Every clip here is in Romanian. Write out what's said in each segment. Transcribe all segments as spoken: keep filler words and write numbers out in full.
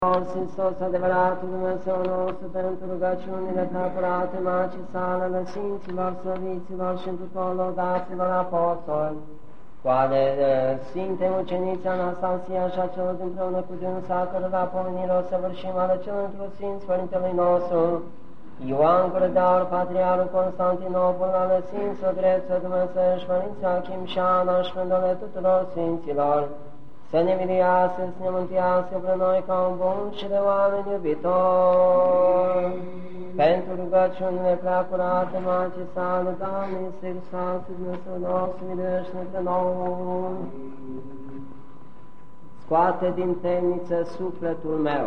Hristos, adevăratul Dumnezeu nostru, pentru rugăciunile preapărate Maicii sale, ale Sfinților, Slăviților și tuturor lăudaților apostoli, cu ale Sfinte Ucenițe Anastasia și a celor dinpreună cu dânsa, cărora pomenire o săvârșim, ale celor într-o Sfinți Părintelui nostru, Ioan Gură de Aur, Patriarul Constantinopol, ale Sfinților Dreților Dumnezeiești, Părinții Achim și Ana și pândole tuturor Sfinților, să ne miliască, să ne mântuiască pe noi ca un bun și de oameni iubitori. Pentru rugăciunile preacurate Maicii sale, Doamne, Iisuse Hristos, Dumnezeu nostru, miluiește-ne pe noi. Scoate din temniță sufletul meu,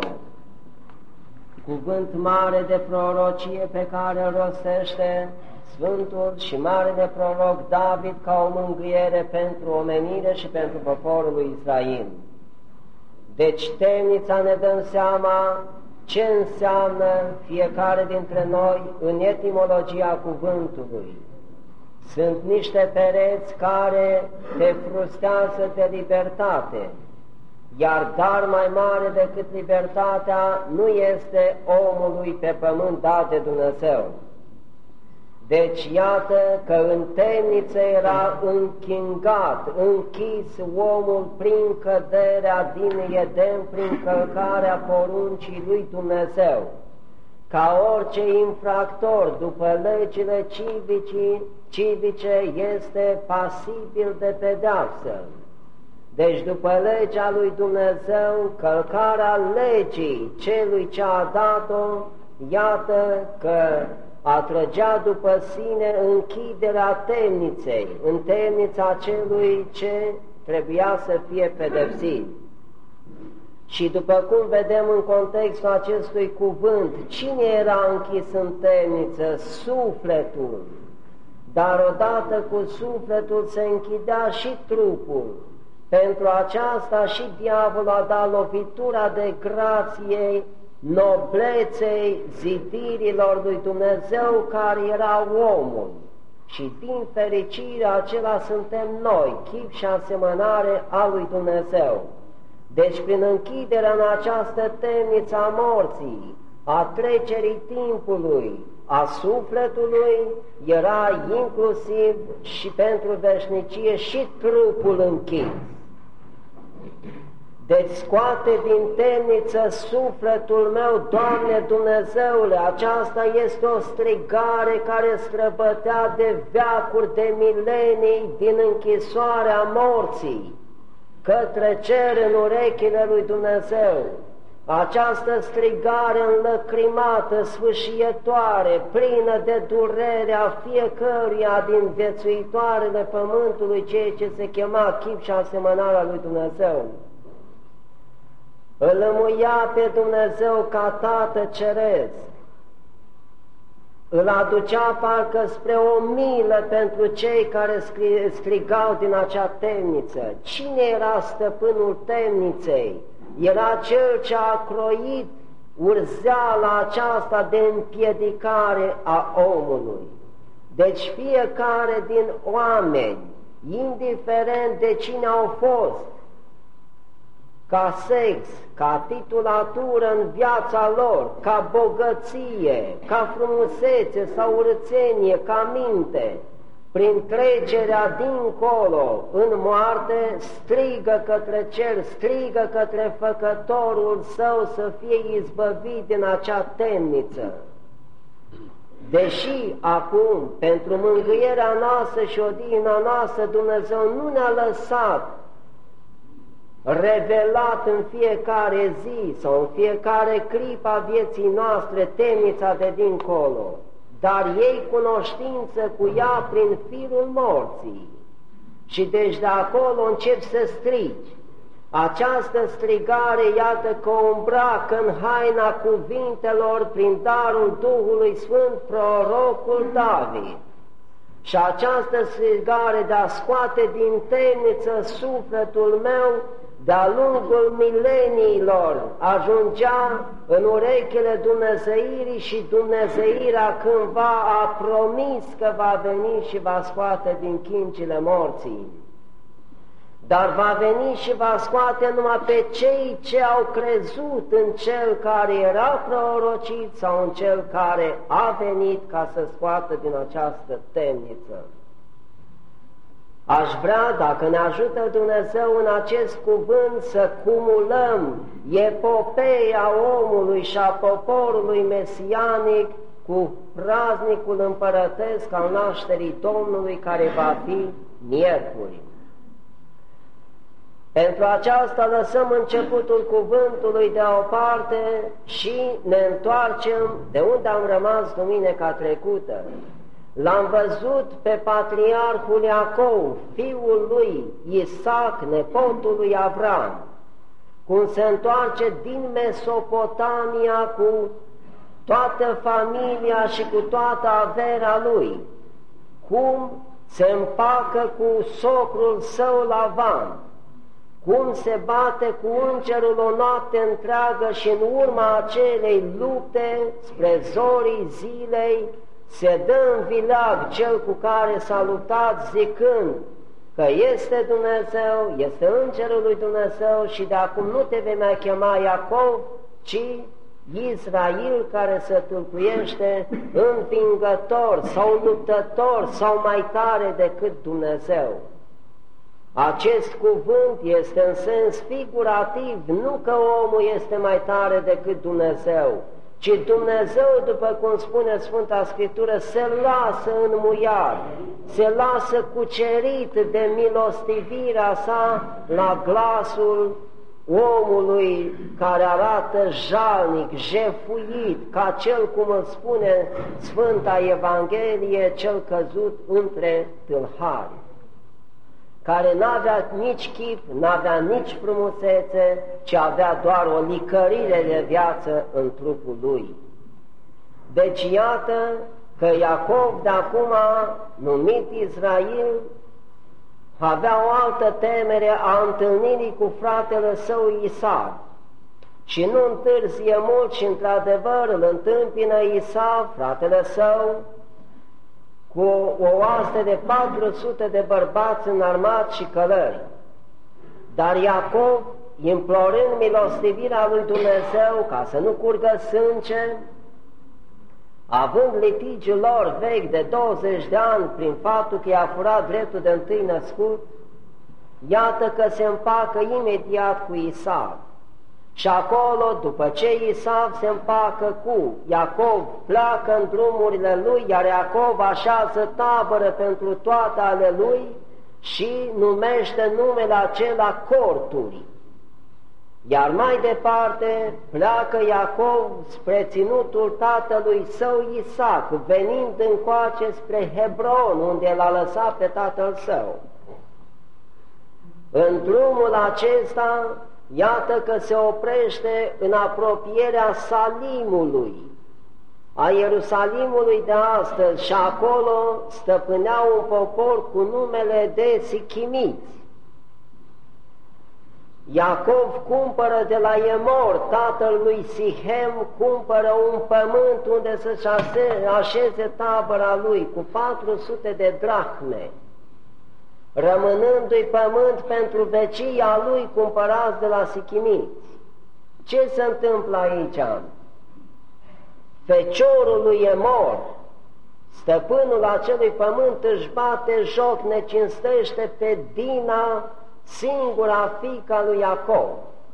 cuvânt mare de prorocie pe care îl rostește Sfântul și mare de proroc David ca o mângâiere pentru omenire și pentru poporul lui Israel. Deci temnița, ne dăm seama ce înseamnă fiecare dintre noi în etimologia cuvântului. Sunt niște pereți care te frustează de libertate, iar dar mai mare decât libertatea nu este omului pe pământ dat de Dumnezeu. Deci iată că în temniță era închingat, închis omul prin căderea din Eden, prin călcarea poruncii lui Dumnezeu. Ca orice infractor, după legile civice, civice este pasibil de pedeapsă. Deci după legea lui Dumnezeu, călcarea legii celui ce a dat-o, iată că atrăgea după sine închiderea temniței, în temnița celui ce trebuia să fie pedepsit. Și după cum vedem în contextul acestui cuvânt, cine era închis în temniță? Sufletul. Dar odată cu sufletul se închidea și trupul. Pentru aceasta și diavolul a dat lovitura de grație nobleței zidirilor lui Dumnezeu care era omul. Și din fericire acela suntem noi, chip și asemănare a lui Dumnezeu. Deci prin închiderea în această temniță a morții, a trecerii timpului, a sufletului, era inclusiv și pentru veșnicie și trupul închis. Deci scoate din temniță sufletul meu, Doamne Dumnezeule, aceasta este o strigare care străbătea de veacuri, de milenii, din închisoarea morții, către cer în urechile lui Dumnezeu. Această strigare înlăcrimată, sfâșietoare, plină de durerea fiecăruia din viețuitoarele pământului, ceea ce se chema chip și asemănarea lui Dumnezeu, îl lămuia pe Dumnezeu ca Tată Ceresc, îl aducea parcă spre o milă pentru cei care strigau din acea temniță. Cine era stăpânul temniței? Era cel ce a croit urzeala aceasta de împiedicare a omului. Deci fiecare din oameni, indiferent de cine au fost, ca sex, ca titulatură în viața lor, ca bogăție, ca frumusețe sau urățenie, ca minte, prin trecerea dincolo în moarte, strigă către cer, strigă către Făcătorul său să fie izbăvit din acea temniță. Deși acum, pentru mângâierea noastră și odihna noastră, Dumnezeu nu ne-a lăsat revelat în fiecare zi sau în fiecare clipă a vieții noastre temnița de dincolo, dar ei cunoștință cu ea prin firul morții. Și deci de acolo încep să strigi. Această strigare, iată că o îmbracă în haina cuvintelor prin darul Duhului Sfânt prorocul David. Și această strigare de a scoate din temniță sufletul meu, de-a lungul mileniilor ajungea în urechile Dumnezeirii și Dumnezeirea cândva a promis că va veni și va scoate din chincile morții. dar va veni și va scoate numai pe cei ce au crezut în Cel care era prorocit sau în Cel care a venit ca să scoată din această temniță. Aș vrea, dacă ne ajută Dumnezeu în acest cuvânt, să cumulăm epopeia omului și a poporului mesianic cu praznicul împărătesc al nașterii Domnului, care va fi miercuri. Pentru aceasta lăsăm începutul cuvântului deoparte și ne întoarcem de unde am rămas duminica trecută. L-am văzut pe patriarhul Iacov, fiul lui Isaac, nepotul lui Avram, cum se întoarce din Mesopotamia cu toată familia și cu toată averea lui, cum se împacă cu socrul său Lavan, cum se bate cu îngerul o noapte întreagă și în urma acelei lupte, spre zorii zilei, se dă în vileag cel cu care s-a luptat, zicând că este Dumnezeu, este Îngerul lui Dumnezeu și de acum nu te vei mai chema Iacov, ci Israel, care se tâlcuiește învingător sau luptător sau mai tare decât Dumnezeu. Acest cuvânt este în sens figurativ, nu că omul este mai tare decât Dumnezeu, ci Dumnezeu, după cum spune Sfânta Scriptură, se lasă înmuiat, se lasă cucerit de milostivirea sa la glasul omului care arată jalnic, jefuit, ca cel, cum îl spune Sfânta Evanghelie, cel căzut între tâlhari, care n-avea nici chip, n-avea nici frumusețe, ci avea doar o licărire de viață în trupul lui. Deci iată că Iacov de acum, numit Israel, avea o altă temere a întâlnirii cu fratele său Isav. Și nu întârzie mult și într-adevăr îl întâmpină Isav, fratele său, cu o oaste de patru sute de bărbați înarmați și călări. Dar Iacov, implorând milostivirea lui Dumnezeu ca să nu curgă sânge, având litigiul lor vechi de douăzeci de ani prin faptul că i-a furat dreptul de întâi născut, iată că se împacă imediat cu Isav. Și acolo, după ce Isav se împacă cu Iacov, pleacă în drumurile lui, iar Iacov așează tabără pentru toate ale lui și numește numele acela corturi. Iar mai departe pleacă Iacov spre ținutul tatălui său Isaac, venind încoace spre Hebron, unde l-a lăsat pe tatăl său. În drumul acesta, iată că se oprește în apropierea Salimului, a Ierusalimului de astăzi, și acolo stăpânea un popor cu numele de Sichimiți. Iacov cumpără de la Emor, tatăl lui Sihem, cumpără un pământ unde să-și așeze tabăra lui cu patru sute de drachme, rămânându-i pământ pentru vecia lui cumpărați de la Sichimiți. Ce se întâmplă aici? Feciorul lui Emor, stăpânul acelui pământ, își bate joc, ne cinstește pe Dina, singura fiica lui Iacov.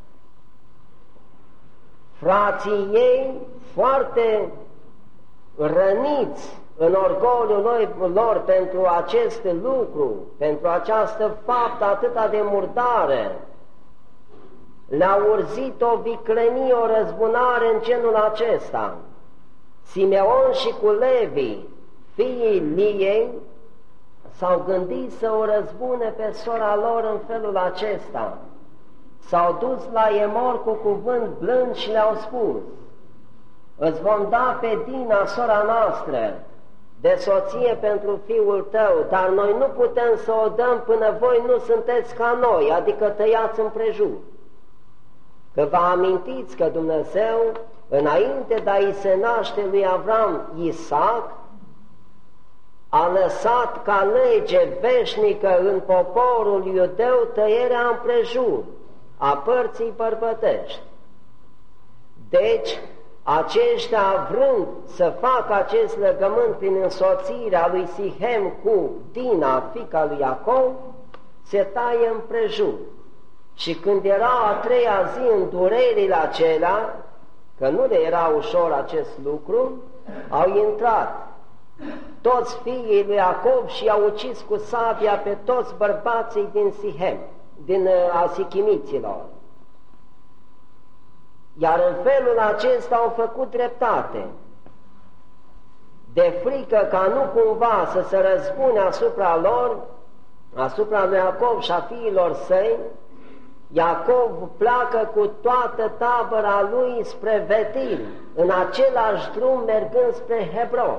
Frații ei, foarte răniți în orgoliul lor pentru acest lucru, pentru această faptă atâta de murdare, le-au urzit o viclenie, o răzbunare în genul acesta. Simeon și cu Levi, fiii Liei, s-au gândit să o răzbune pe sora lor în felul acesta. S-au dus la Emor cu cuvânt blând și le-au spus: îți vom da pe Dina, sora noastră, de soție pentru fiul tău, dar noi nu putem să o dăm până voi nu sunteți ca noi, adică tăiați împrejur. Că vă amintiți că Dumnezeu, înainte de a-i se naște lui Avram Isaac, a lăsat ca lege veșnică în poporul iudeu tăierea împrejur a părții bărbătești. Deci, aceștia vrând să facă acest legământ prin însoțirea lui Sihem cu Dina, fiica lui Iacov, se taie împrejur. Și când era a treia zi în durerile acelea, că nu le era ușor acest lucru, au intrat toți fiii lui Iacov și i-au ucis cu sabia pe toți bărbații din Sihem, din uh, asichimiților. Iar în felul acesta au făcut dreptate, de frică ca nu cumva să se răzbune asupra lor, asupra lui Iacov și a fiilor săi. Iacov pleacă cu toată tabăra lui spre Betil, în același drum mergând spre Hebron.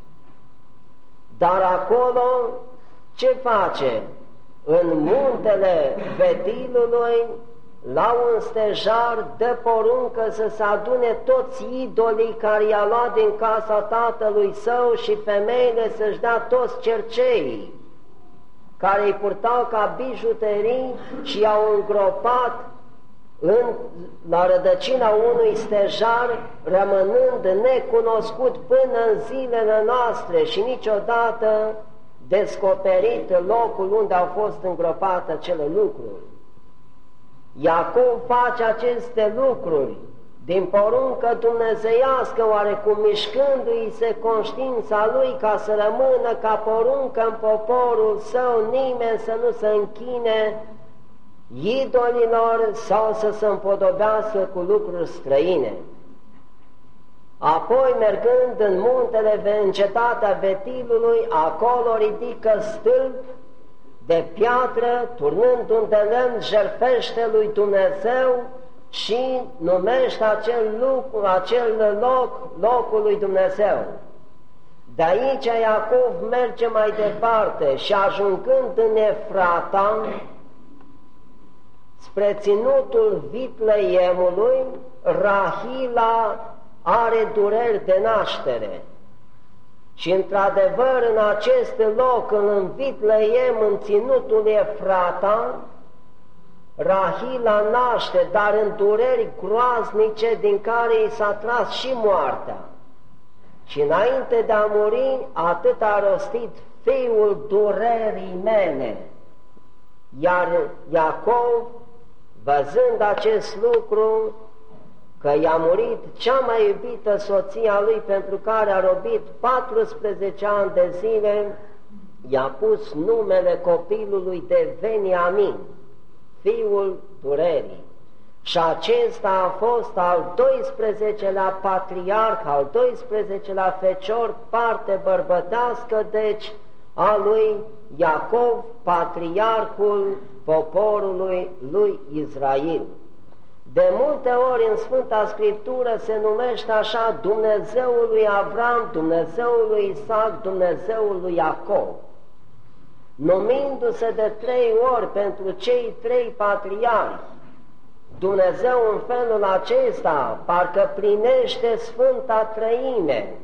Dar acolo ce face? În muntele Betilului, la un stejar, dă poruncă să se adune toți idolii care i-a luat din casa tatălui său și femeile să-și dea toți cerceii care îi purtau ca bijuterii și i-au îngropat în, la rădăcina unui stejar, rămânând necunoscut până în zilele noastre și niciodată descoperit locul unde au fost îngropate acele lucruri. Iacov face aceste lucruri din poruncă dumnezeiască, oarecum mișcându-i se conștiința lui ca să rămână ca poruncă în poporul său, nimeni să nu se închine idolilor sau să se împodobească cu lucruri străine. Apoi, mergând în muntele, în cetatea Betilului, acolo ridică stâlp de piatră, turnând un de lemn, jertfește lui Dumnezeu și numește acel loc, acel loc locul lui Dumnezeu. De aici Iacov merge mai departe și ajungând în Efrata, spre ținutul Vitleemului, Rahila are dureri de naștere. Și într-adevăr în acest loc, în Vitleem, în ținutul Efrata, Rahila naște, dar în dureri groaznice din care i s-a tras și moartea. Și înainte de a muri, atât a rostit: fiul durerii mele. Iar Iacov, văzând acest lucru, că i-a murit cea mai iubită soția lui, pentru care a robit paisprezece ani de zile, i-a pus numele copilului de Veniamin, fiul durerii. Și acesta a fost al doisprezecelea patriarh, al doisprezecelea fecior, parte bărbătească, deci a lui Iacov, patriarhul poporului lui Israel. De multe ori în Sfânta Scriptură se numește așa Dumnezeul lui Avram, Dumnezeul lui Isaac, Dumnezeul lui Iacov, numindu-se de trei ori pentru cei trei patriarhi. Dumnezeu în felul acesta parcă plinește Sfânta Trăime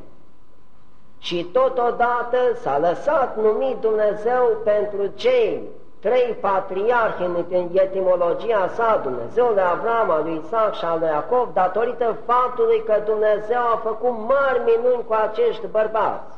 și totodată s-a lăsat numit Dumnezeu pentru cei trei patriarhi în etimologia sa, Dumnezeul lui Avram, al lui Isaac și al lui Iacov, datorită faptului că Dumnezeu a făcut mari minuni cu acești bărbați.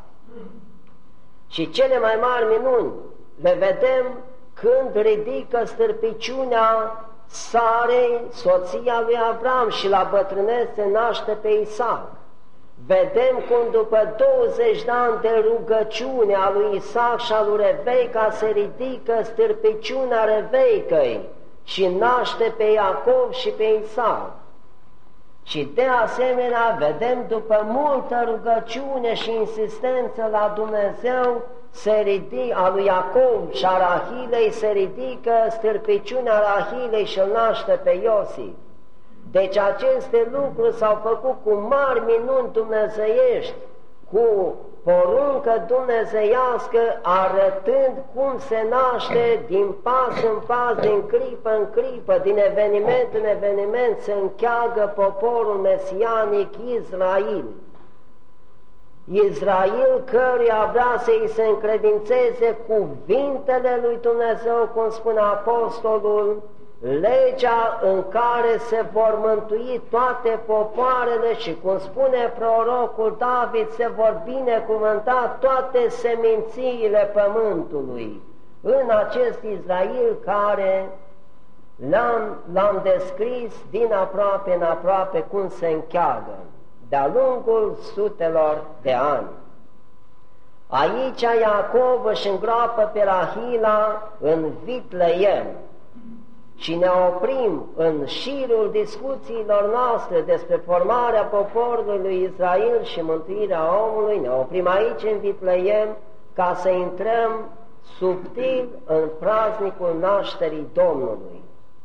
Și cele mai mari minuni le vedem când ridică stârpiciunea Sarei, soția lui Avram, și la bătrânețe naște pe Isaac. Vedem cum după douăzeci de ani de rugăciune a lui Isaac și a lui Rebeica se ridică stârpiciunea Rebeicăi și naște pe Iacov și pe Isaac. Și de asemenea vedem după multă rugăciune și insistență la Dumnezeu se ridică, a lui Iacov și a Rahilei se ridică stârpiciunea Rahilei și îl naște pe Iosif. Deci aceste lucruri s-au făcut cu mari minuni dumnezeiești, cu poruncă dumnezeiască, arătând cum se naște din pas în pas, din clipă în clipă, din eveniment în eveniment, se încheagă poporul mesianic Israel. Israel căruia vrea să-i se încredințeze cuvintele lui Dumnezeu, cum spune apostolul, legea în care se vor mântui toate popoarele și, cum spune prorocul David, se vor binecuvânta toate semințiile pământului. În acest Israel care l-am, l-am descris din aproape în aproape cum se încheagă de-a lungul sutelor de ani. Aici Iacov își îngroapă pe Rahila în Vitleem și ne oprim în șirul discuțiilor noastre despre formarea poporului lui Israel și mântuirea omului. Ne oprim aici în Vitleem ca să intrăm subtil în praznicul nașterii Domnului.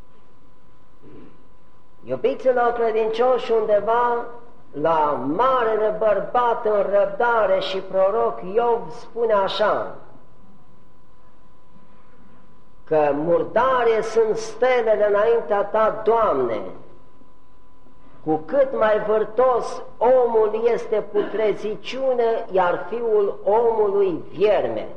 Iubiților credincioși, undeva la marele bărbat în răbdare și proroc Iov spune așa, că murdare sunt stelele înaintea ta, Doamne, cu cât mai vârtos omul este putreziciune, iar fiul omului vierme.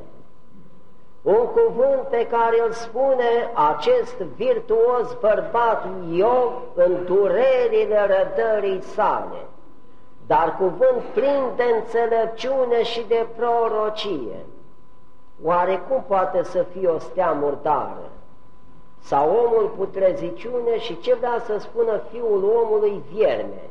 Un cuvânt pe care îl spune acest virtuos bărbat Iov în durerile rădării sale, dar cuvânt plin de înțelepciune și de prorocie. Oare cum poate să fie o stea murdară? Sau omul putreziciune și ce vrea să spună fiul omului vierme?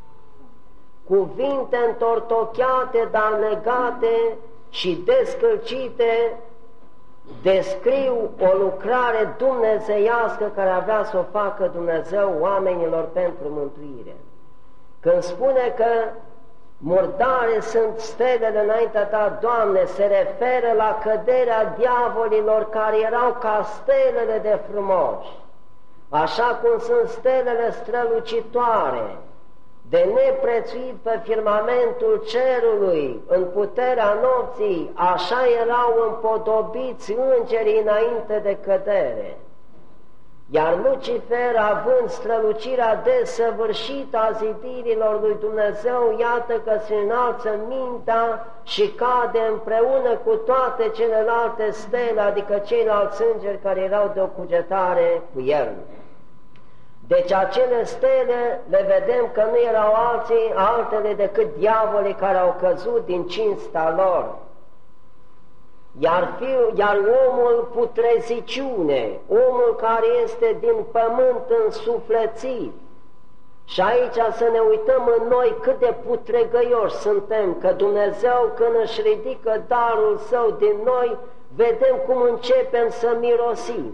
Cuvinte întortocheate, dar legate și descălcite, descriu o lucrare dumnezeiască care avea să o facă Dumnezeu oamenilor pentru mântuire. Când spune că murdare sunt stelele înaintea ta, Doamne, se referă la căderea diavolilor care erau ca stelele de frumoși, așa cum sunt stelele strălucitoare, de neprețuit pe firmamentul cerului, în puterea nopții, așa erau împodobiți îngerii înainte de cădere. Iar Lucifer, având strălucirea desăvârșită a zidirilor lui Dumnezeu, iată că se înalță mintea și cade împreună cu toate celelalte stele, adică ceilalți îngeri care erau de o cugetare cu el. Deci acele stele le vedem că nu erau alții, altele decât diavolii care au căzut din cinsta lor. Iar, fiu, iar omul putreziciune, omul care este din pământ însuflețit, și aici să ne uităm în noi cât de putregăioși suntem, că Dumnezeu când își ridică darul Său din noi, vedem cum începem să mirosim.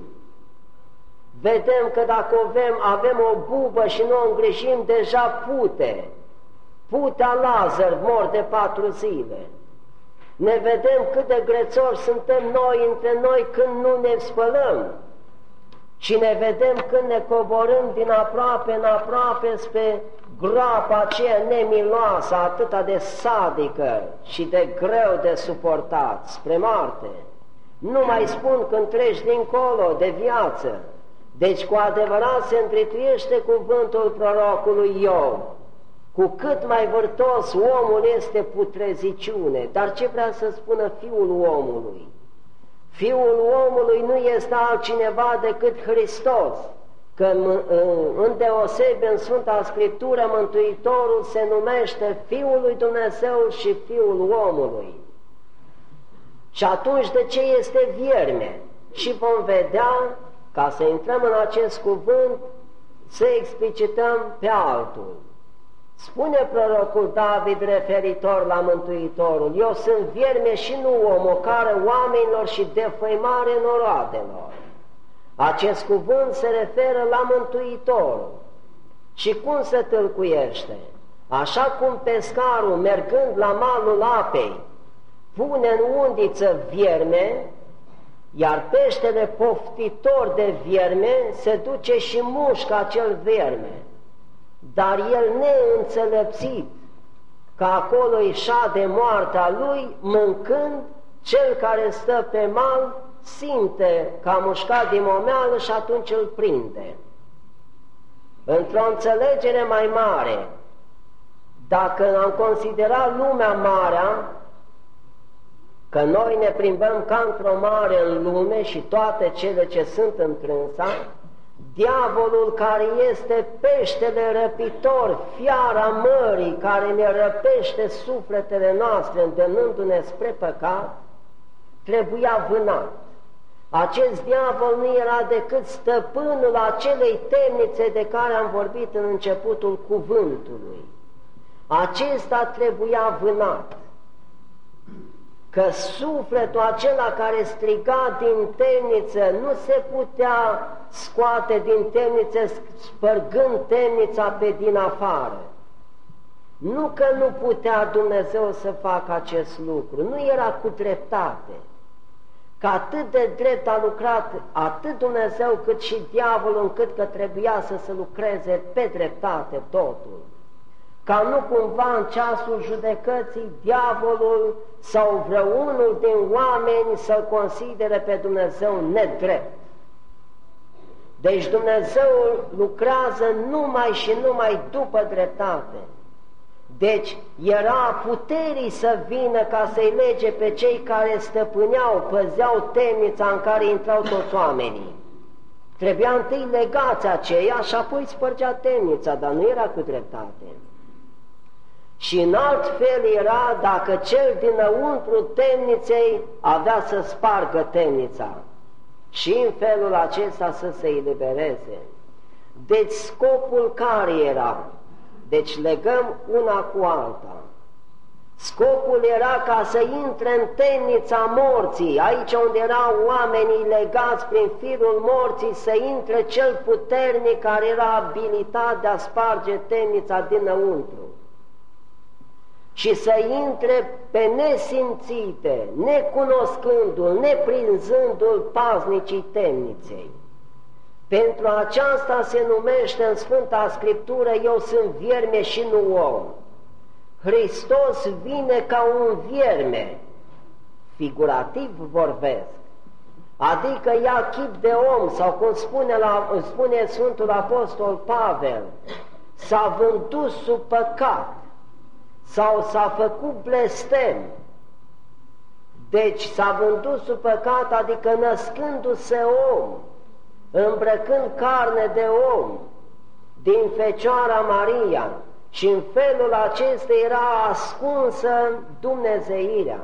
Vedem că dacă avem, avem o bubă și nu o îngrijim, deja pute. Putea Lazar mor de patru zile. Ne vedem cât de grețori suntem noi între noi când nu ne spălăm și ne vedem când ne coborâm din aproape în aproape spre groapa aceea nemiloasă, atâta de sadică și de greu de suportat, spre moarte. Nu mai spun când treci dincolo de viață. Deci cu adevărat se întrituiește cuvântul prorocului Iov. Cu cât mai vârtos omul este putreziciune. Dar ce vrea să spună fiul omului? Fiul omului nu este altcineva decât Hristos, că îndeosebi în Sfânta Scriptură Mântuitorul se numește Fiul lui Dumnezeu și Fiul omului. Și atunci de ce este vierme? Și vom vedea, ca să intrăm în acest cuvânt, să explicităm pe altul. Spune prorocul David referitor la Mântuitorul: eu sunt vierme și nu om, o cară oamenilor și defăimare noroadelor. Acest cuvânt se referă la Mântuitorul. Și cum se tâlcuiește? Așa cum pescarul, mergând la malul apei, pune în undiță vierme, iar peștele poftitor de vierme se duce și mușcă acel vierme. Dar el neînțelepțit că acolo îi șade moartea lui, mâncând, cel care stă pe mal simte că a mușcat din momeală și atunci îl prinde. Într-o înțelegere mai mare, Dacă am considerat lumea marea, că noi ne plimbăm ca într-o mare în lume și toate cele ce sunt întrânsa, diavolul care este peștele răpitor, fiara mării care ne răpește sufletele noastre îndemnându-ne spre păcat, trebuia vânat. Acest diavol nu era decât stăpânul acelei temnițe de care am vorbit în începutul cuvântului. Acesta trebuia vânat. Că sufletul acela care striga din temniță nu se putea scoate din temniță spărgând temnița pe din afară. Nu că nu putea Dumnezeu să facă acest lucru, nu era cu dreptate. Că atât de drept a lucrat atât Dumnezeu cât și diavolul, încât că trebuia să se lucreze pe dreptate totul. Ca nu cumva în ceasul judecății diavolul sau vreunul din oameni să-L considere pe Dumnezeu nedrept. Deci Dumnezeu lucrează numai și numai după dreptate. Deci era puterii să vină ca să-i lege pe cei care stăpâneau, păzeau temnița în care intrau toți oamenii. Trebuia întâi legați aceia și apoi spărgea temnița, dar nu era cu dreptate. Și în alt fel era dacă cel dinăuntru temniței avea să spargă temnița și în felul acesta să se elibereze. Deci scopul care era? Deci legăm una cu alta. Scopul era ca să intre în temnița morții, aici unde erau oamenii legați prin firul morții, să intre cel puternic care era abilitat de a sparge temnița dinăuntru. Și să intre pe nesimțite, necunoscându-l, neprinzându-l paznicii temniței. Pentru aceasta se numește în Sfânta Scriptură, eu sunt vierme și nu om. Hristos vine ca un vierme, figurativ vorbesc, adică ia chip de om, sau cum spune, la, spune Sfântul Apostol Pavel, s-a vândut sub păcat, sau s-a făcut blestem. Deci s-a vândut sub păcat, adică născându-se om, îmbrăcând carne de om din Fecioara Maria, și în felul acesta era ascunsă dumnezeirea.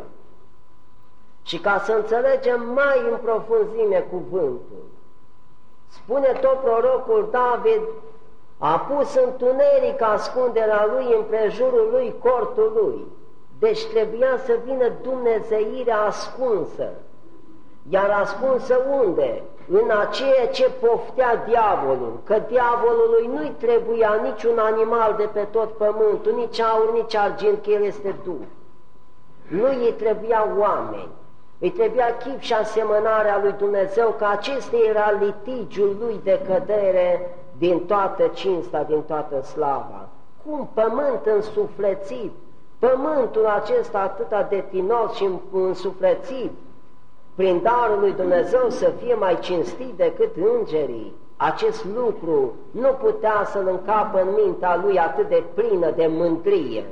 Și ca să înțelegem mai în profunzime cuvântul, spune tot prorocul David, a pus întuneric ascunderea lui împrejurul lui cortul lui. Deci trebuia să vină dumnezeirea ascunsă. Iar ascunsă unde? În aceea ce poftea diavolul, că diavolului nu-i trebuia niciun animal de pe tot pământul, nici aur, nici argint, că el este Duh. Nu îi trebuia oameni, îi trebuia chip și asemănarea lui Dumnezeu, că acesta era litigiul lui de cădere din toată cinsta, din toată slava. Cum pământ însuflețit, pământul acesta atât de tinos și însuflețit, prin darul lui Dumnezeu să fie mai cinstit decât îngerii, acest lucru nu putea să-l încapă în mintea lui atât de plină de mândrie.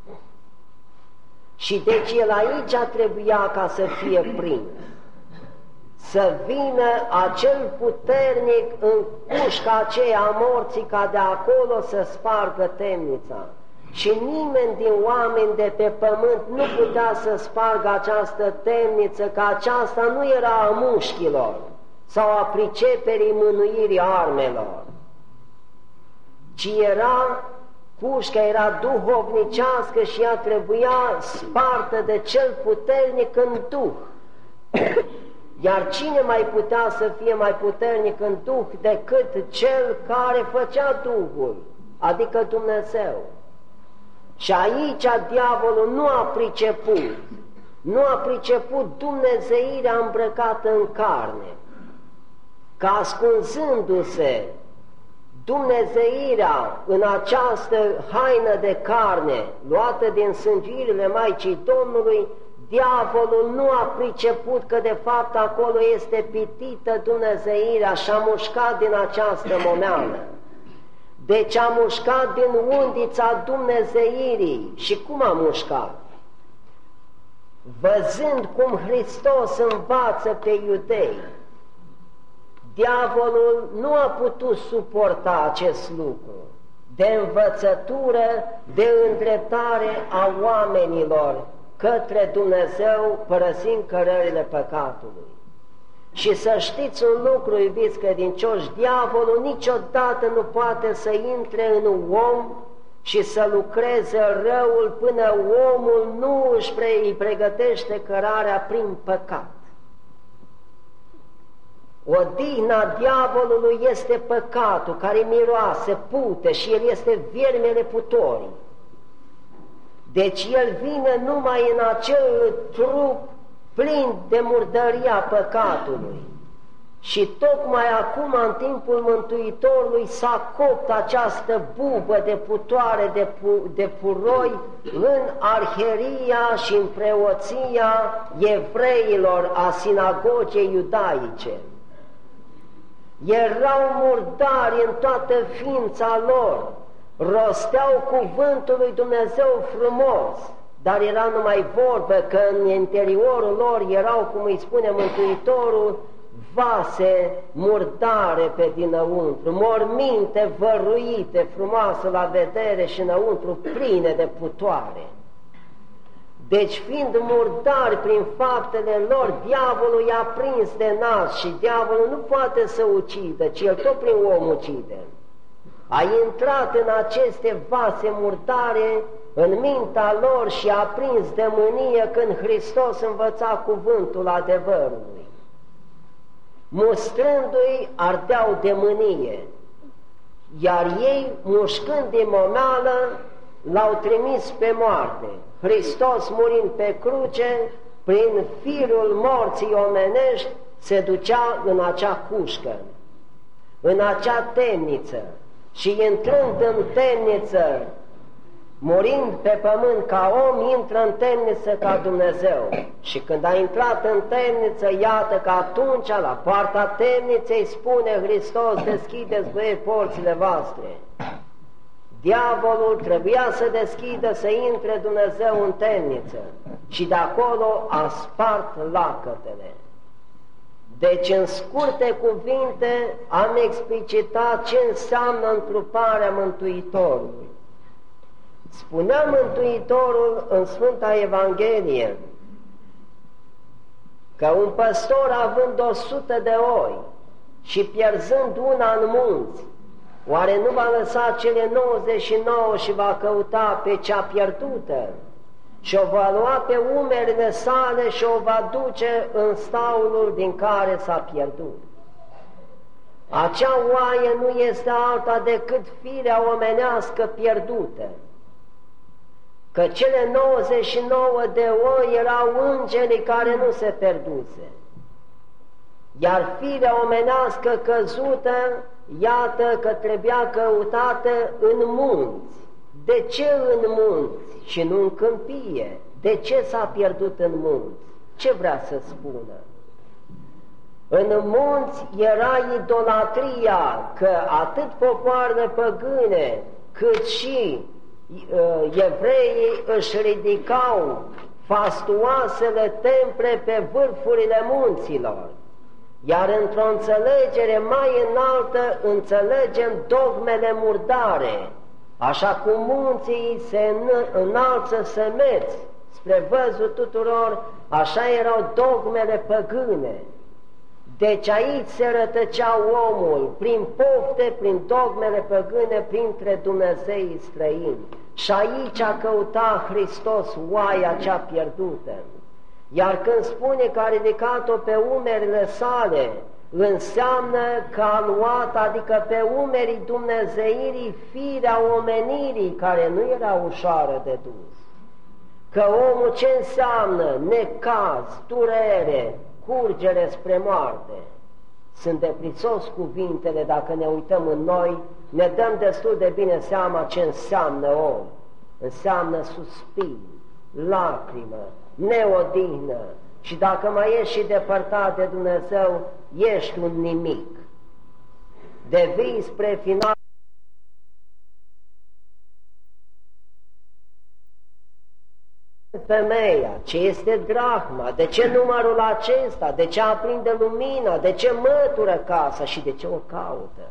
Și deci el aici trebuia ca să fie prins, să vină acel puternic în cușca aceea a morții ca de acolo să spargă temnița. Și nimeni din oameni de pe pământ nu putea să spargă această temniță, că aceasta nu era a mușchilor sau a priceperii mânuirii armelor, ci era, cușca era duhovnicească și ea trebuia spartă de cel puternic în Duh. Iar cine mai putea să fie mai puternic în Duh decât cel care făcea Duhul, adică Dumnezeu? Și aici diavolul nu a priceput, nu a priceput dumnezeirea îmbrăcată în carne, că ascunzându-se dumnezeirea în această haină de carne luată din sângirile Maicii Domnului, diavolul nu a priceput că de fapt acolo este pitită dumnezeirea și a mușcat din această momeală. Deci a mușcat din undița dumnezeirii. Și cum a mușcat? Văzând cum Hristos învață pe iudei, diavolul nu a putut suporta acest lucru de învățătură, de îndreptare a oamenilor către Dumnezeu, părăsind cărările păcatului. Și să știți un lucru, iubiți credincioși, diavolul niciodată nu poate să intre în om și să lucreze răul până omul nu își pre îi pregătește cărarea prin păcat. Odihna diavolului este păcatul care miroase, pute și el este viermele putorii. Deci el vine numai în acel trup plin de murdăria păcatului. Și tocmai acum, în timpul Mântuitorului, s-a copt această bubă de putoare, de, pu de puroi în arheria și în preoția evreilor a sinagogei iudaice. Erau murdari în toată ființa lor, rosteau cuvântul lui Dumnezeu frumos, dar era numai vorbă, că în interiorul lor erau, cum îi spune Mântuitorul, vase murdare pe dinăuntru, morminte văruite, frumoase la vedere și înăuntru pline de putoare. Deci, fiind murdari prin faptele lor, diavolul i-a prins de nas și diavolul nu poate să ucidă, ci el tot prin om ucide. A intrat în aceste vase murdare în mintea lor și a prins de mânie când Hristos învăța cuvântul adevărului. Mustrându-i, ardeau de mânie, iar ei, mușcând din momeală, l-au trimis pe moarte. Hristos, murind pe cruce, prin firul morții omenești, se ducea în acea cușcă, în acea temniță, și intrând în temniță, murind pe pământ ca om, intră în temniță ca Dumnezeu. Și când a intrat în temniță, iată că atunci, la poarta temniței, spune Hristos: deschideți, băieți, porțile voastre. Diavolul trebuia să deschidă, să intre Dumnezeu în temniță, și de acolo a spart lacătele. Deci, în scurte cuvinte, am explicitat ce înseamnă întruparea Mântuitorului. Spunea Mântuitorul în Sfânta Evanghelie că un păstor, având o sută de oi și pierzând una în munți, oare nu va lăsa cele nouăzeci și nouă și va căuta pe cea pierdută? Și o va lua pe umerile sale și o va duce în staulul din care s-a pierdut. Acea oaie nu este alta decât firea omenească pierdută, că cele nouăzeci și nouă de oi erau îngerii care nu se pierduse, iar firea omenească căzută, iată că trebuia căutată în munți. De ce în munți și nu în câmpie? De ce s-a pierdut în munți? Ce vrea să spună? În munți era idolatria, că atât popoarele păgâne cât și uh, evreii își ridicau fastuoasele temple pe vârfurile munților. Iar într-o înțelegere mai înaltă înțelegem dogmele murdare, așa cum munții se înalță semeți spre văzul tuturor, așa erau dogmele păgâne. Deci aici se rătăcea omul, prin pofte, prin dogmele păgâne, printre dumnezeii străini. Și aici a căutat Hristos oaia cea pierdută. Iar când spune că a ridicat-o pe umerile sale, înseamnă că a luat, adică pe umerii dumnezeirii, firea omenirii, care nu era ușoară de dus. Că omul ce înseamnă? Necaz, durere, curgere spre moarte. Sunt de prisos cuvintele, dacă ne uităm în noi, ne dăm destul de bine seama ce înseamnă om. Înseamnă suspin, lacrimă, neodihnă, și dacă mai ești și depărtat de Dumnezeu, ești un nimic. Devii spre final femeia, ce este drahma, de ce numărul acesta, de ce aprinde lumina, de ce mătură casa și de ce o caută.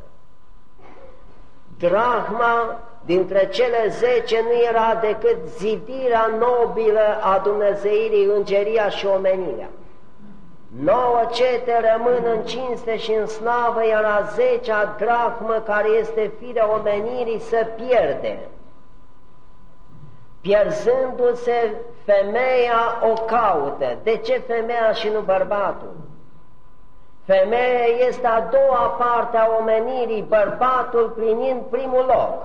Drahma dintre cele zece nu era decât zidirea nobilă a dumnezeirii, îngeria și omenirea. Nouă cete rămân în cinste și în slavă, iar a zecea drahmă, care este firea omenirii, se pierde. Pierzându-se, femeia o caută. De ce femeia și nu bărbatul? Femeia este a doua parte a omenirii, bărbatul plinind primul loc.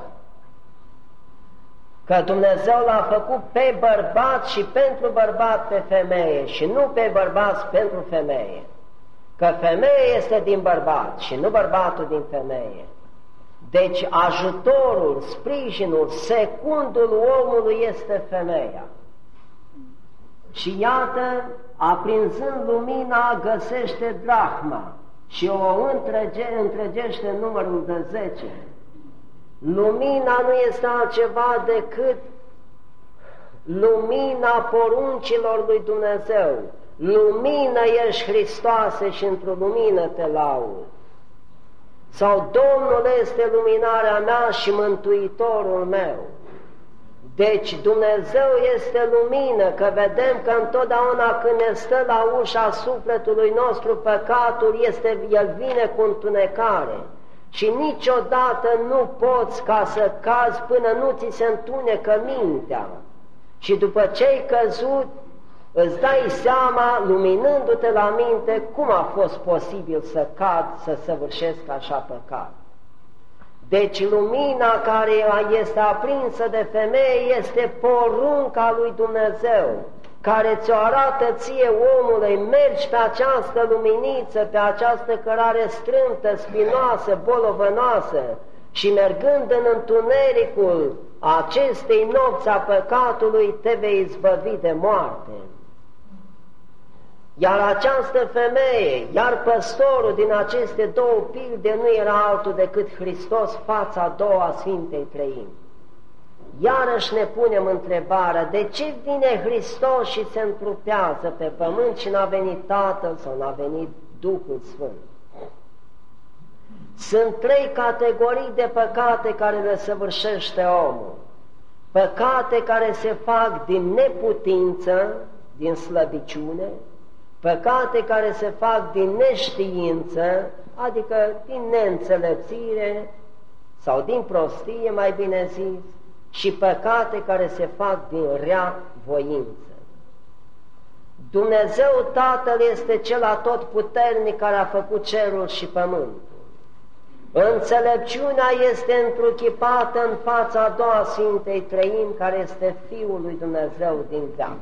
Că Dumnezeu l-a făcut pe bărbat și pentru bărbat pe femeie și nu pe bărbați pentru femeie. Că femeia este din bărbat și nu bărbatul din femeie. Deci ajutorul, sprijinul, secundul omului este femeia. Și iată, aprinzând lumina, găsește drahma și o întrege, întregește numărul de zece. Lumina nu este altceva decât lumina poruncilor lui Dumnezeu. Lumină ești, Hristoase, și într-o lumină te laud. Sau Domnul este luminarea mea și mântuitorul meu. Deci Dumnezeu este lumină, că vedem că întotdeauna când ne stă la ușa sufletului nostru păcatul, este, el vine cu întunecare. Și niciodată nu poți ca să cazi până nu ți se întunecă mintea. Și după ce ai căzut, îți dai seama, luminându-te la minte, cum a fost posibil să cad, să săvârșesc așa păcat. Deci lumina care este aprinsă de femeie este porunca lui Dumnezeu, care ți-o arată ție, omului, mergi pe această luminiță, pe această cărare strâmtă, spinoasă, bolovănoasă, și mergând în întunericul acestei nopți a păcatului, te vei izbăvi de moarte. Iar această femeie, iar păstorul din aceste două pilde nu era altul decât Hristos, fața a doua Sfintei Treimi. Iarăși ne punem întrebarea, de ce vine Hristos și se întrupează pe pământ și n-a venit Tatăl sau n-a venit Duhul Sfânt? Sunt trei categorii de păcate care le săvârșește omul. Păcate care se fac din neputință, din slăbiciune, păcate care se fac din neștiință, adică din neînțelepțire sau din prostie, mai bine zis, și păcate care se fac din rea voință. Dumnezeu Tatăl este cel atotputernic care a făcut cerul și pământul. Înțelepciunea este întruchipată în fața a doua Sfintei Treimi, care este Fiul lui Dumnezeu din veac.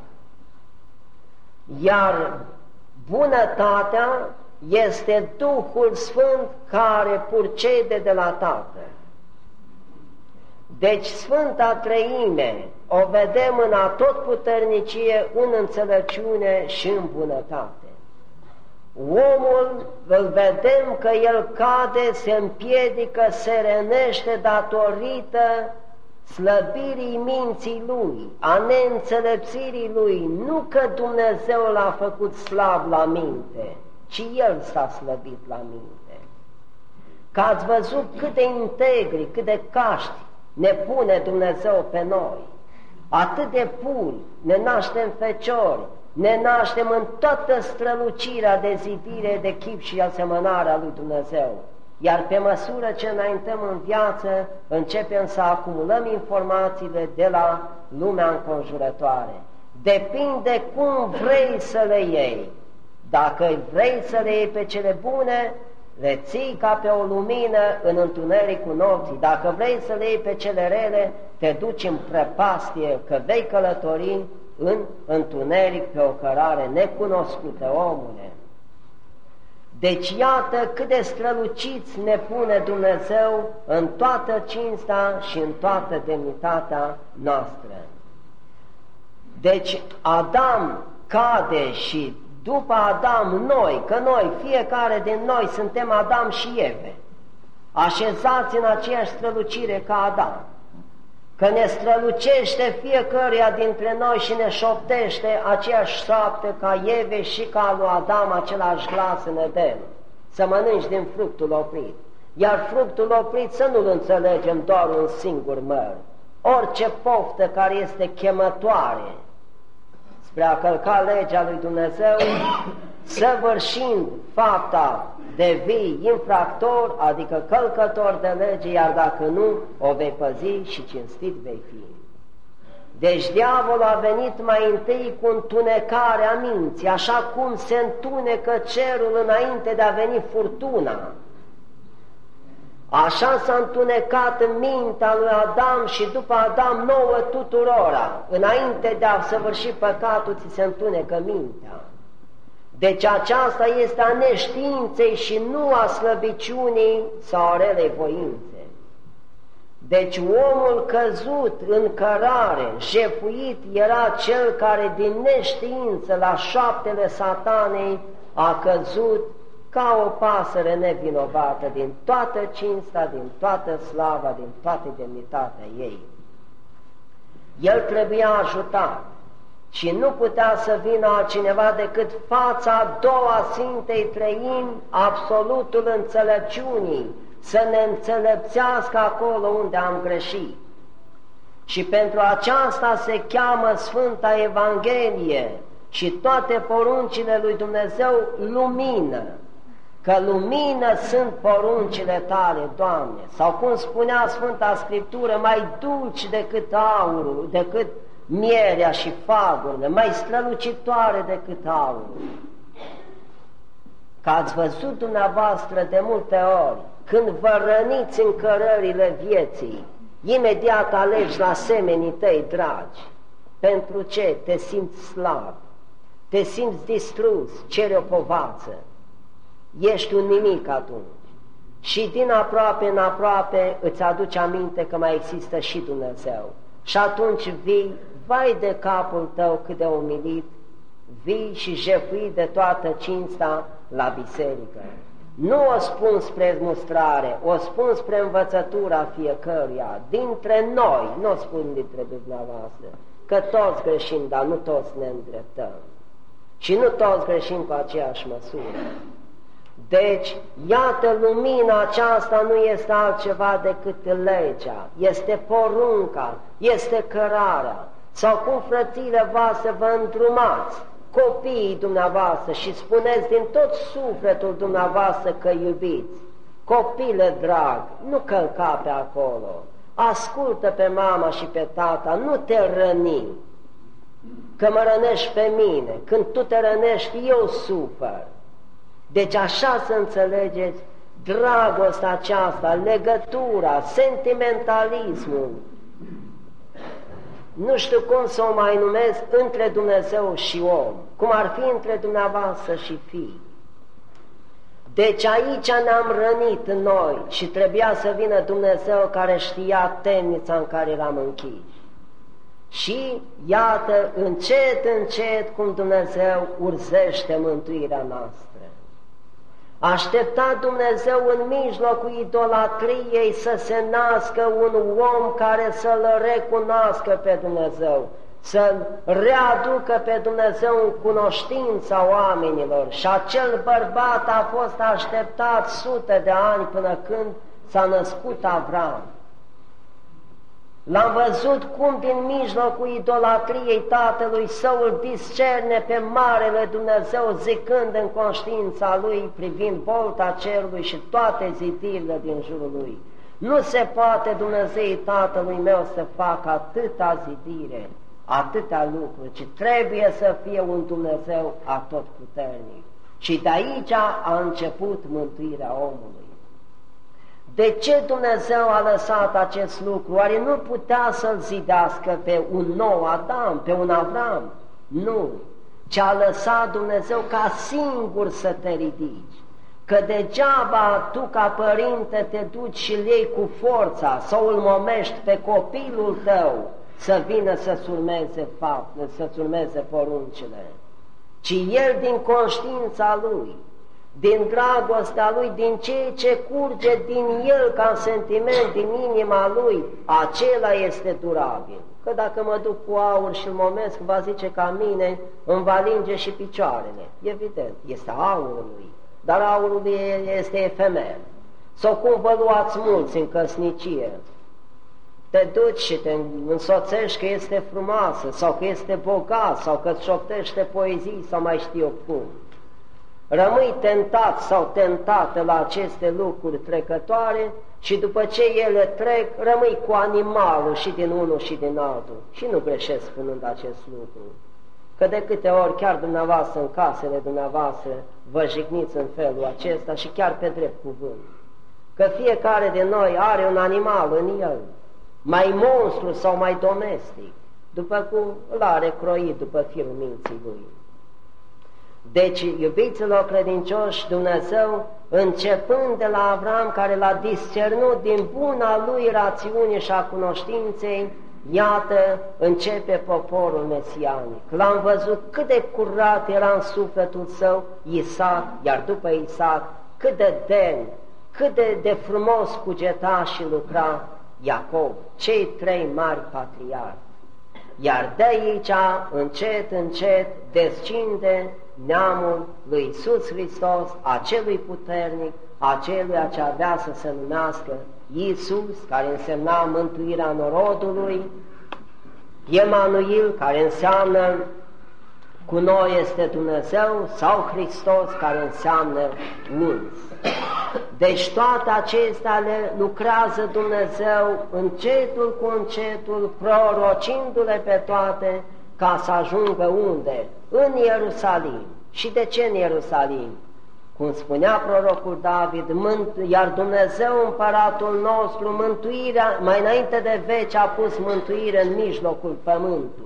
Iar bunătatea este Duhul Sfânt care purcede de la Tatăl. Deci Sfânta Treime o vedem în atotputernicie, în înțelepciune și în bunătate. Omul îl vedem că el cade, se împiedică, se renește datorită slăbirii minții lui, a neînțelepțirii lui, nu că Dumnezeu l-a făcut slab la minte, ci el s-a slăbit la minte. Că ați văzut cât de integri, cât de caști ne pune Dumnezeu pe noi, atât de puri, ne naștem feciori, ne naștem în toată strălucirea de zidire, de chip și asemănarea lui Dumnezeu. Iar pe măsură ce înaintăm în viață, începem să acumulăm informațiile de la lumea înconjurătoare. Depinde cum vrei să le iei. Dacă vrei să le iei pe cele bune, le ții ca pe o lumină în întunericul nopții. Dacă vrei să le iei pe cele rele, te duci în prăpastie, că vei călători în întuneric pe o cărare necunoscută, omule. Deci iată cât de străluciți ne pune Dumnezeu în toată cinsta și în toată demnitatea noastră. Deci Adam cade și după Adam noi, că noi, fiecare din noi suntem Adam și Eve, așezați în aceeași strălucire ca Adam, că ne strălucește fiecăruia dintre noi și ne șoptește aceeași șoaptă ca Eve și ca lui Adam, același glas în Eden, să mănânci din fructul oprit. Iar fructul oprit să nu-l înțelegem doar un singur măr. Orice poftă care este chemătoare spre a călca legea lui Dumnezeu, săvârșind fapta, devii infractor, adică călcător de lege, iar dacă nu, o vei păzi și cinstit vei fi. Deci diavolul a venit mai întâi cu întunecarea minții, așa cum se întunecă cerul înainte de a veni furtuna. Așa s-a întunecat în mintea lui Adam și după Adam nouă tuturora. Înainte de a săvârși păcatul, ți se întunecă mintea. Deci aceasta este a neștiinței și nu a slăbiciunii sau a relei voințe. Deci omul căzut în cărare, jefuit, era cel care din neștiință la șaptele satanei a căzut ca o pasăre nevinovată din toată cinsta, din toată slava, din toată demnitatea ei. El trebuia ajutat și nu putea să vină altcineva decât fața a doua Sfintei Treimi, absolutul înțelepciunii, să ne înțelepțească acolo unde am greșit. Și pentru aceasta se cheamă Sfânta Evanghelie și toate poruncile lui Dumnezeu lumină, că lumină sunt poruncile tale, Doamne, sau cum spunea Sfânta Scriptură, mai dulci decât aurul, decât mierea și fagurile, mai strălucitoare decât aurul. Că ați văzut dumneavoastră de multe ori, când vă răniți în cărările vieții, imediat alegi la semenii tăi dragi. Pentru ce? Te simți slab, te simți distrus, ceri o povață, ești un nimic atunci. Și din aproape în aproape îți aduci aminte că mai există și Dumnezeu. Și atunci vii, vai de capul tău cât de umilit, vii și jefuit de toată cinsta la biserică. Nu o spun spre mustrare, o spun spre învățătura fiecăruia, dintre noi, nu o spun dintre dumneavoastră, că toți greșim, dar nu toți ne îndreptăm. Și nu toți greșim cu aceeași măsură. Deci, iată, lumina aceasta nu este altceva decât legea, este porunca, este cărarea. Sau cum, frățile voastre, vă îndrumați copiii dumneavoastră și spuneți din tot sufletul dumneavoastră că iubiți. Copile drag, nu călca pe acolo, ascultă pe mama și pe tata, nu te răni, că mă rănești pe mine, când tu te rănești, eu sufăr. Deci așa să înțelegeți dragostea aceasta, legătura, sentimentalismul, nu știu cum să o mai numesc, între Dumnezeu și om, cum ar fi între dumneavoastră și fii. Deci aici ne-am rănit noi și trebuia să vină Dumnezeu care știa temnița în care l-am închis. Și iată, încet, încet, cum Dumnezeu urzește mântuirea noastră. Aștepta Dumnezeu în mijlocul idolatriei să se nască un om care să-L recunoască pe Dumnezeu, să-L readucă pe Dumnezeu în cunoștința oamenilor. Și acel bărbat a fost așteptat sute de ani până când s-a născut Avram. L-am văzut cum din mijlocul idolatriei tatălui său îl discerne pe Marele Dumnezeu, zicând în conștiința lui, privind bolta cerului și toate zidirile din jurul lui: nu se poate, Dumnezeu tatălui meu, să facă atâta zidire, atâtea lucruri, ci trebuie să fie un Dumnezeu atotputernic. Și de aici a început mântuirea omului. De ce Dumnezeu a lăsat acest lucru? Oare nu putea să-l zidească pe un nou Adam, pe un Avram? Nu, ci a lăsat Dumnezeu ca singur să te ridici. Că degeaba tu ca părinte te duci și îl iei cu forța sau îl momești pe copilul tău să vină să-ți urmeze fapte, să-ți urmeze poruncile, ci el din conștiința lui, din dragostea Lui, din ceea ce curge din El ca sentiment, din inima Lui, acela este durabil. Că dacă mă duc cu aur și îl momesc, va zice ca mine, îmi va linge și picioarele. Evident, este aurul Lui, dar aurul Lui este efemer. Sau cum vă luați mulți în căsnicie, te duci și te însoțești că este frumoasă, sau că este bogat, sau că îți șoptește poezii, sau mai știu eu cum. Rămâi tentat sau tentată la aceste lucruri trecătoare și după ce ele trec, rămâi cu animalul și din unul și din altul. Și nu greșesc spunând acest lucru. Că de câte ori chiar dumneavoastră în casele dumneavoastră vă jigniți în felul acesta și chiar pe drept cuvânt. Că fiecare de noi are un animal în el, mai monstru sau mai domestic, după cum îl are croit după firul minții lui. Deci, iubiților credincioși, Dumnezeu, începând de la Avram, care l-a discernut din buna lui rațiune și a cunoștinței, iată, începe poporul mesianic. L-am văzut cât de curat era în sufletul său Isaac, iar după Isaac, cât de demn, cât de, de frumos cugeta și lucra Iacov, cei trei mari patriarhi. Iar de aici, încet, încet, descinde neamul lui Iisus Hristos, acelui puternic, acelui ce avea să se numească Iisus, care însemna mântuirea norodului, Emanuel, care înseamnă cu noi este Dumnezeu, sau Hristos, care înseamnă uns. Deci toate acestea le lucrează Dumnezeu încetul cu încetul, prorocindu-le pe toate, ca să ajungă unde? În Ierusalim. Și de ce în Ierusalim? Cum spunea prorocul David, iar Dumnezeu împăratul nostru, mântuirea, mai înainte de veci a pus mântuire în mijlocul pământului.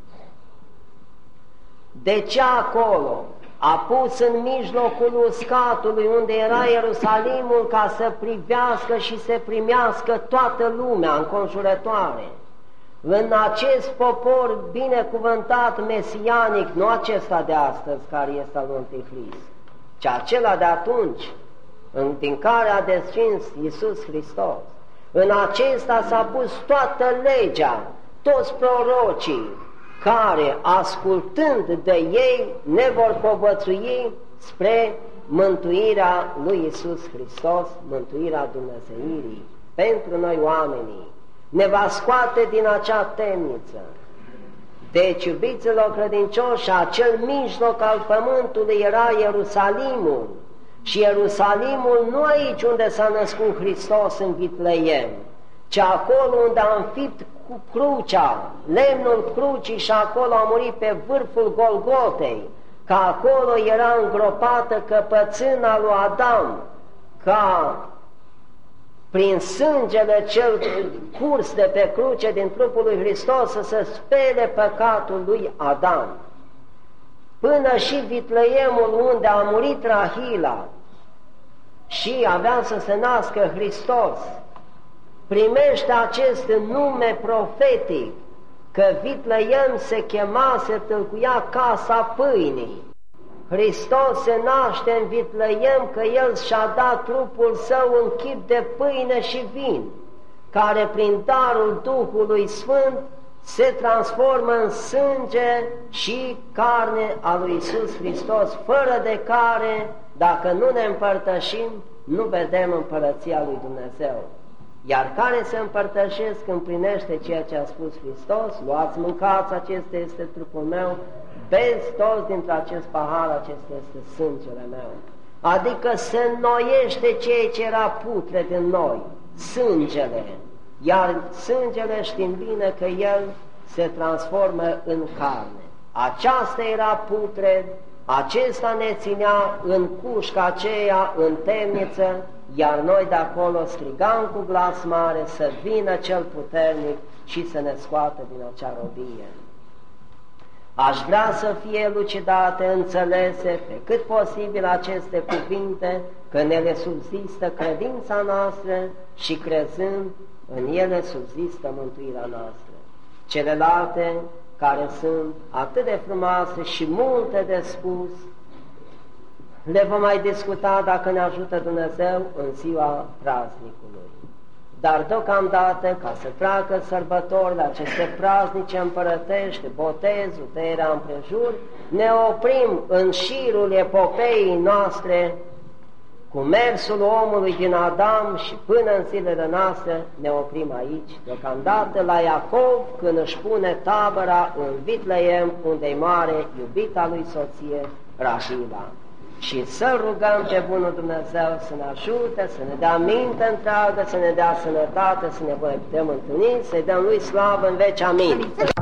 De ce acolo? A pus în mijlocul uscatului, unde era Ierusalimul, ca să privească și să primească toată lumea înconjurătoare. În acest popor binecuvântat mesianic, nu acesta de astăzi care este al Antichrist, ci acela de atunci, în, din care a descins Iisus Hristos. În acesta s-a pus toată legea, toți prorocii, care, ascultând de ei, ne vor povățui spre mântuirea lui Iisus Hristos, mântuirea Dumnezeirii, pentru noi oamenii. Ne va scoate din acea temniță. Deci, iubiților credincioși, acel mijloc al pământului era Ierusalimul. Și Ierusalimul nu aici unde s-a născut Hristos în Vitleem, ci acolo unde a înfipt cu crucea, lemnul crucii, și acolo a murit pe vârful Golgotei, că acolo era îngropată căpățâna lui Adam, ca prin sângele cel curs de pe cruce din trupul lui Hristos să se spele păcatul lui Adam. Până și Vitleemul, unde a murit Rahila și avea să se nască Hristos, primește acest nume profetic, că Vitleem se chema, se tâlcuia casa pâinii. Hristos se naște în Vitleem, că El și-a dat trupul Său în chip de pâine și vin, care prin darul Duhului Sfânt se transformă în sânge și carne a lui Iisus Hristos, fără de care, dacă nu ne împărtășim, nu vedem împărăția lui Dumnezeu. Iar care se împărtășesc împlinește ceea ce a spus Hristos: luați, mâncați, acesta este trupul meu, beți toți dintre acest pahar, acesta este sângele meu. Adică se înnoiește ceea ce era putred în noi, sângele, iar sângele știm bine că el se transformă în carne. Aceasta era putred, acesta ne ținea în cușca aceea, în temniță, iar noi de acolo strigam cu glas mare să vină cel puternic și să ne scoată din acea robie. Aș vrea să fie lucidate, înțelese pe cât posibil aceste cuvinte, că ne le subzistă credința noastră și crezând în ele subzistă mântuirea noastră. Celelalte, care sunt atât de frumoase și multe de spus, Le vom mai discuta, dacă ne ajută Dumnezeu, în ziua praznicului. Dar deocamdată, ca să treacă sărbătorile aceste praznice împărătești, botezul, tăierea împrejur, ne oprim în șirul epopeii noastre, cu mersul omului din Adam și până în zilele noastre, ne oprim aici, deocamdată la Iacov, când își pune tabăra în Vitleem, unde-i moare iubita lui soție, Rahila. Și să rugăm pe bunul Dumnezeu să ne ajute, să ne dea minte întreagă, să ne dea sănătate, să ne putem întâlni, să-i dăm lui slavă în veci. Amin.